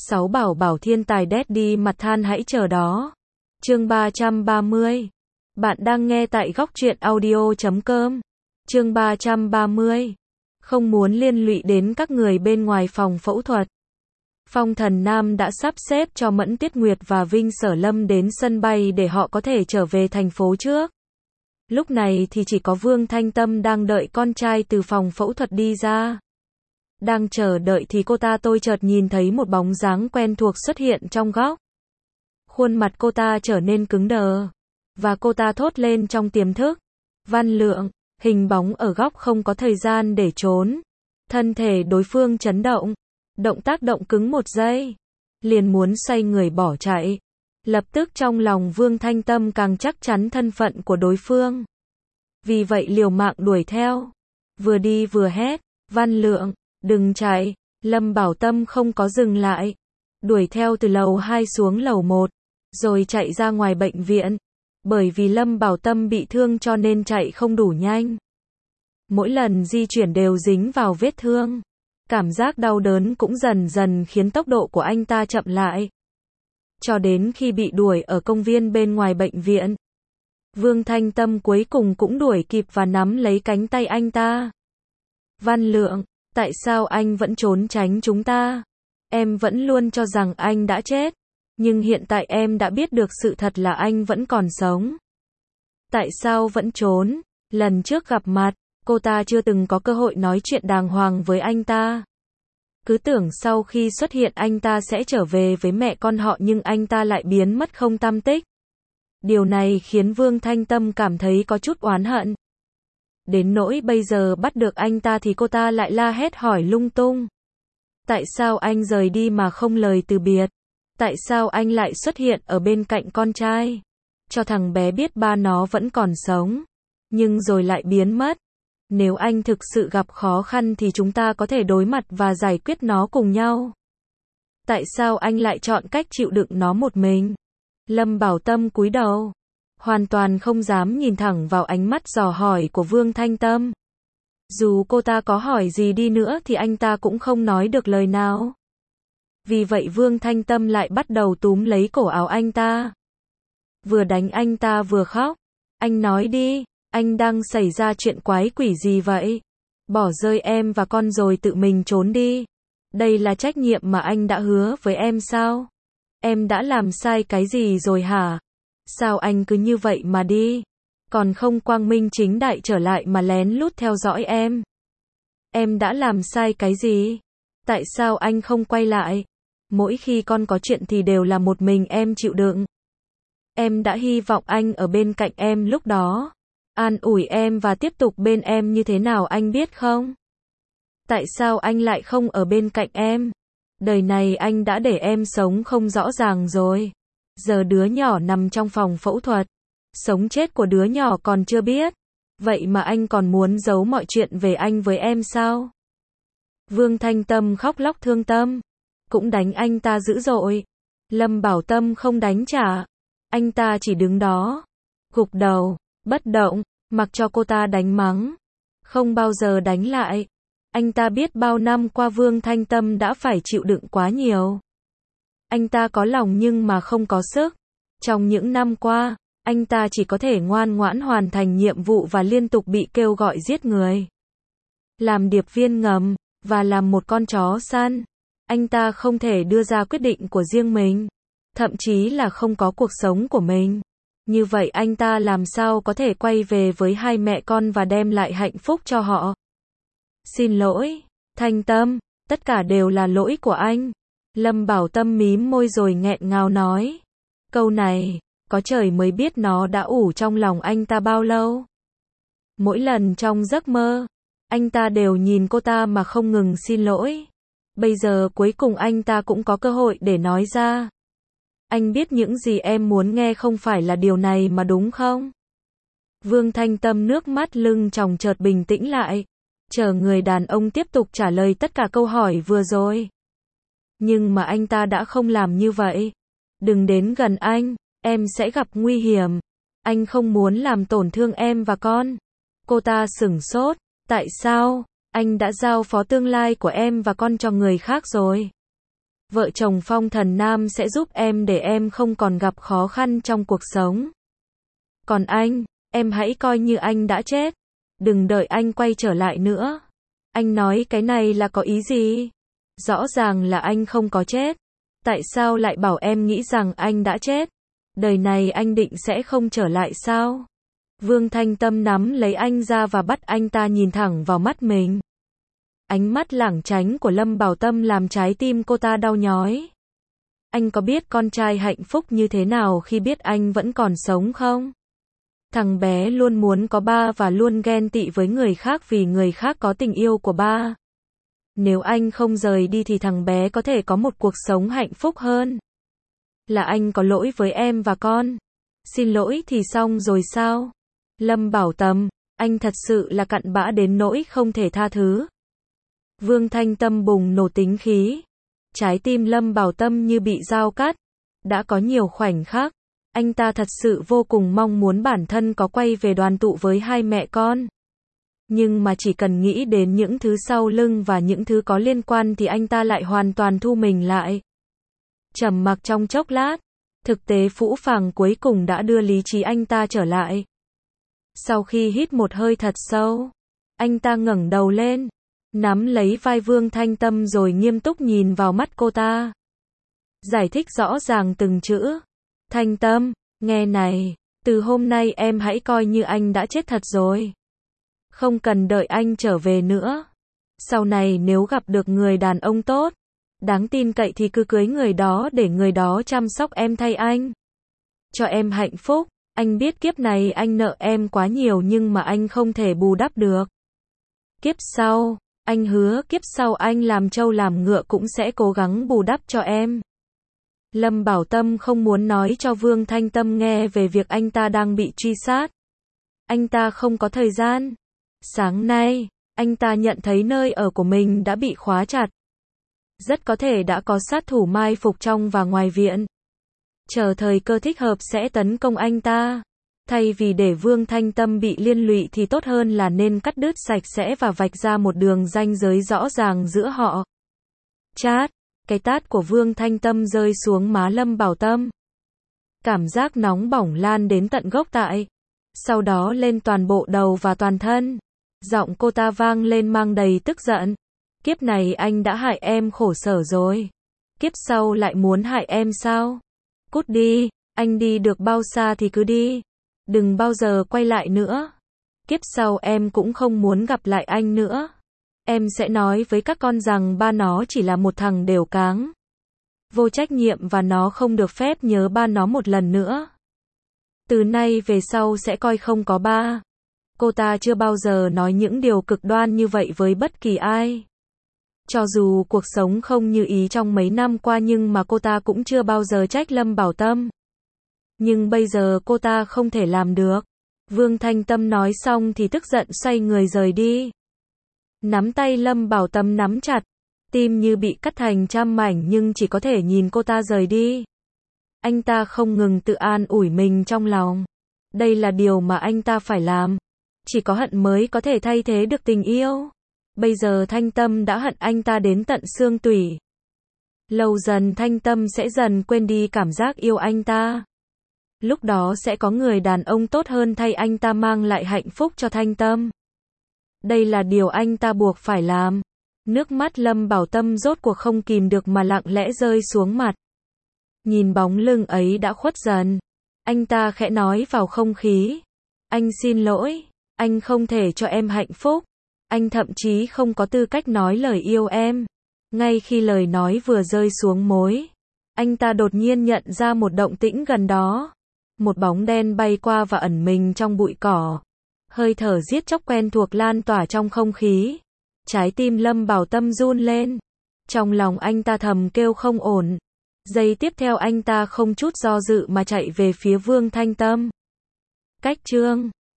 6 bảo bảo thiên tài daddy mặt than hãy chờ đó. Chương 330. Bạn đang nghe tại góc truyện audio.com. Chương 330. Không muốn liên lụy đến các người bên ngoài phòng phẫu thuật. Phong Thần Nam đã sắp xếp cho Mẫn Tuyết Nguyệt và Vinh Sở Lâm đến sân bay để họ có thể trở về thành phố trước. Lúc này thì chỉ có Vương Thanh Tâm đang đợi con trai từ phòng phẫu thuật đi ra. Đang chờ đợi thì tôi chợt nhìn thấy một bóng dáng quen thuộc xuất hiện trong góc. Khuôn mặt cô ta trở nên cứng đờ. Và cô ta thốt lên trong tiềm thức. Văn Lượng, hình bóng ở góc không có thời gian để trốn. Thân thể đối phương chấn động. Động tác động cứng một giây. Liền muốn xoay người bỏ chạy. Lập tức trong lòng Vương Thanh Tâm càng chắc chắn thân phận của đối phương. Vì vậy liều mạng đuổi theo. Vừa đi vừa hét. Văn Lượng, đừng chạy. Lâm Bảo Tâm không có dừng lại. Đuổi theo từ lầu 2 xuống lầu 1. Rồi chạy ra ngoài bệnh viện. Bởi vì Lâm Bảo Tâm bị thương cho nên chạy không đủ nhanh. Mỗi lần di chuyển đều dính vào vết thương. Cảm giác đau đớn cũng dần dần khiến tốc độ của anh ta chậm lại. Cho đến khi bị đuổi ở công viên bên ngoài bệnh viện. Vương Thanh Tâm cuối cùng cũng đuổi kịp và nắm lấy cánh tay anh ta. Văn Lượng, tại sao anh vẫn trốn tránh chúng ta? Em vẫn luôn cho rằng anh đã chết. Nhưng hiện tại em đã biết được sự thật là anh vẫn còn sống. Tại sao vẫn trốn? Lần trước gặp mặt, cô ta chưa từng có cơ hội nói chuyện đàng hoàng với anh ta. Cứ tưởng sau khi xuất hiện anh ta sẽ trở về với mẹ con họ nhưng anh ta lại biến mất không tăm tích. Điều này khiến Vương Thanh Tâm cảm thấy có chút oán hận. Đến nỗi bây giờ bắt được anh ta thì cô ta lại la hét hỏi lung tung. Tại sao anh rời đi mà không lời từ biệt? Tại sao anh lại xuất hiện ở bên cạnh con trai? Cho thằng bé biết ba nó vẫn còn sống. Nhưng rồi lại biến mất. Nếu anh thực sự gặp khó khăn thì chúng ta có thể đối mặt và giải quyết nó cùng nhau. Tại sao anh lại chọn cách chịu đựng nó một mình? Lâm Bảo Tâm cúi đầu. Hoàn toàn không dám nhìn thẳng vào ánh mắt dò hỏi của Vương Thanh Tâm. Dù cô ta có hỏi gì đi nữa thì anh ta cũng không nói được lời nào. Vì vậy Vương Thanh Tâm lại bắt đầu túm lấy cổ áo anh ta. Vừa đánh anh ta vừa khóc. Anh nói đi, anh đang xảy ra chuyện quái quỷ gì vậy? Bỏ rơi em và con rồi tự mình trốn đi. Đây là trách nhiệm mà anh đã hứa với em sao? Em đã làm sai cái gì rồi hả? Sao anh cứ như vậy mà đi? Còn không quang minh chính đại trở lại mà lén lút theo dõi em? Em đã làm sai cái gì? Tại sao anh không quay lại? Mỗi khi con có chuyện thì đều là một mình em chịu đựng. Em đã hy vọng anh ở bên cạnh em lúc đó. An ủi em và tiếp tục bên em như thế nào anh biết không? Tại sao anh lại không ở bên cạnh em? Đời này anh đã để em sống không rõ ràng rồi. Giờ đứa nhỏ nằm trong phòng phẫu thuật. Sống chết của đứa nhỏ còn chưa biết. Vậy mà anh còn muốn giấu mọi chuyện về anh với em sao? Vương Thanh Tâm khóc lóc thương tâm. Cũng đánh anh ta dữ dội. Lâm Bảo Tâm không đánh trả. Anh ta chỉ đứng đó. Gục đầu, bất động, mặc cho cô ta đánh mắng. Không bao giờ đánh lại. Anh ta biết bao năm qua Vương Thanh Tâm đã phải chịu đựng quá nhiều. Anh ta có lòng nhưng mà không có sức. Trong những năm qua, anh ta chỉ có thể ngoan ngoãn hoàn thành nhiệm vụ và liên tục bị kêu gọi giết người. Làm điệp viên ngầm, và làm một con chó săn. Anh ta không thể đưa ra quyết định của riêng mình. Thậm chí là không có cuộc sống của mình. Như vậy anh ta làm sao có thể quay về với hai mẹ con và đem lại hạnh phúc cho họ? Xin lỗi, Thanh Tâm, tất cả đều là lỗi của anh. Lâm Bảo Tâm mím môi rồi nghẹn ngào nói. Câu này, có trời mới biết nó đã ủ trong lòng anh ta bao lâu. Mỗi lần trong giấc mơ, anh ta đều nhìn cô ta mà không ngừng xin lỗi. Bây giờ cuối cùng anh ta cũng có cơ hội để nói ra. Anh biết những gì em muốn nghe không phải là điều này mà đúng không? Vương Thanh Tâm nước mắt lưng tròng chợt bình tĩnh lại. Chờ người đàn ông tiếp tục trả lời tất cả câu hỏi vừa rồi. Nhưng mà anh ta đã không làm như vậy. Đừng đến gần anh, em sẽ gặp nguy hiểm. Anh không muốn làm tổn thương em và con. Cô ta sửng sốt. Tại sao? Anh đã giao phó tương lai của em và con cho người khác rồi. Vợ chồng Phong Thần Nam sẽ giúp em để em không còn gặp khó khăn trong cuộc sống. Còn anh, em hãy coi như anh đã chết. Đừng đợi anh quay trở lại nữa. Anh nói cái này là có ý gì? Rõ ràng là anh không có chết. Tại sao lại bảo em nghĩ rằng anh đã chết? Đời này anh định sẽ không trở lại sao? Vương Thanh Tâm nắm lấy anh ra và bắt anh ta nhìn thẳng vào mắt mình. Ánh mắt lảng tránh của Lâm Bảo Tâm làm trái tim cô ta đau nhói. Anh có biết con trai hạnh phúc như thế nào khi biết anh vẫn còn sống không? Thằng bé luôn muốn có ba và luôn ghen tị với người khác vì người khác có tình yêu của ba. Nếu anh không rời đi thì thằng bé có thể có một cuộc sống hạnh phúc hơn. Là anh có lỗi với em và con. Xin lỗi thì xong rồi sao? Lâm Bảo Tâm, anh thật sự là cặn bã đến nỗi không thể tha thứ. Vương Thanh Tâm bùng nổ tính khí. Trái tim Lâm Bảo Tâm như bị dao cắt. Đã có nhiều khoảnh khắc, anh ta thật sự vô cùng mong muốn bản thân có quay về đoàn tụ với hai mẹ con. Nhưng mà chỉ cần nghĩ đến những thứ sau lưng và những thứ có liên quan thì anh ta lại hoàn toàn thu mình lại. Trầm mặc trong chốc lát, thực tế phũ phàng cuối cùng đã đưa lý trí anh ta trở lại. Sau khi hít một hơi thật sâu, anh ta ngẩng đầu lên, nắm lấy vai Vương Thanh Tâm rồi nghiêm túc nhìn vào mắt cô ta. Giải thích rõ ràng từng chữ. Thanh Tâm, nghe này, từ hôm nay em hãy coi như anh đã chết thật rồi. Không cần đợi anh trở về nữa. Sau này nếu gặp được người đàn ông tốt, đáng tin cậy thì cứ cưới người đó để người đó chăm sóc em thay anh. Cho em hạnh phúc. Anh biết kiếp này anh nợ em quá nhiều nhưng mà anh không thể bù đắp được. Kiếp sau, anh hứa kiếp sau anh làm trâu làm ngựa cũng sẽ cố gắng bù đắp cho em. Lâm Bảo Tâm không muốn nói cho Vương Thanh Tâm nghe về việc anh ta đang bị truy sát. Anh ta không có thời gian. Sáng nay, anh ta nhận thấy nơi ở của mình đã bị khóa chặt. Rất có thể đã có sát thủ mai phục trong và ngoài viện. Chờ thời cơ thích hợp sẽ tấn công anh ta. Thay vì để Vương Thanh Tâm bị liên lụy thì tốt hơn là nên cắt đứt sạch sẽ và vạch ra một đường ranh giới rõ ràng giữa họ. Chát, cái tát của Vương Thanh Tâm rơi xuống má Lâm Bảo Tâm. Cảm giác nóng bỏng lan đến tận gốc tại. Sau đó lên toàn bộ đầu và toàn thân. Giọng cô ta vang lên mang đầy tức giận. Kiếp này anh đã hại em khổ sở rồi. Kiếp sau lại muốn hại em sao? Cút đi, anh đi được bao xa thì cứ đi. Đừng bao giờ quay lại nữa. Kiếp sau em cũng không muốn gặp lại anh nữa. Em sẽ nói với các con rằng ba nó chỉ là một thằng đều cáng. Vô trách nhiệm và nó không được phép nhớ ba nó một lần nữa. Từ nay về sau sẽ coi không có ba. Cô ta chưa bao giờ nói những điều cực đoan như vậy với bất kỳ ai. Cho dù cuộc sống không như ý trong mấy năm qua nhưng mà cô ta cũng chưa bao giờ trách Lâm Bảo Tâm. Nhưng bây giờ cô ta không thể làm được. Vương Thanh Tâm nói xong thì tức giận xoay người rời đi. Nắm tay Lâm Bảo Tâm nắm chặt. Tim như bị cắt thành trăm mảnh nhưng chỉ có thể nhìn cô ta rời đi. Anh ta không ngừng tự an ủi mình trong lòng. Đây là điều mà anh ta phải làm. Chỉ có hận mới có thể thay thế được tình yêu. Bây giờ Thanh Tâm đã hận anh ta đến tận xương tủy. Lâu dần Thanh Tâm sẽ dần quên đi cảm giác yêu anh ta. Lúc đó sẽ có người đàn ông tốt hơn thay anh ta mang lại hạnh phúc cho Thanh Tâm. Đây là điều anh ta buộc phải làm. Nước mắt Lâm Bảo Tâm rốt cuộc không kìm được mà lặng lẽ rơi xuống mặt. Nhìn bóng lưng ấy đã khuất dần. Anh ta khẽ nói vào không khí. Anh xin lỗi. Anh không thể cho em hạnh phúc. Anh thậm chí không có tư cách nói lời yêu em. Ngay khi lời nói vừa rơi xuống môi, anh ta đột nhiên nhận ra một động tĩnh gần đó. Một bóng đen bay qua và ẩn mình trong bụi cỏ. Hơi thở giết chóc quen thuộc lan tỏa trong không khí. Trái tim Lâm Bảo Tâm run lên. Trong lòng anh ta thầm kêu không ổn. Giây tiếp theo anh ta không chút do dự mà chạy về phía Vương Thanh Tâm. Cách chương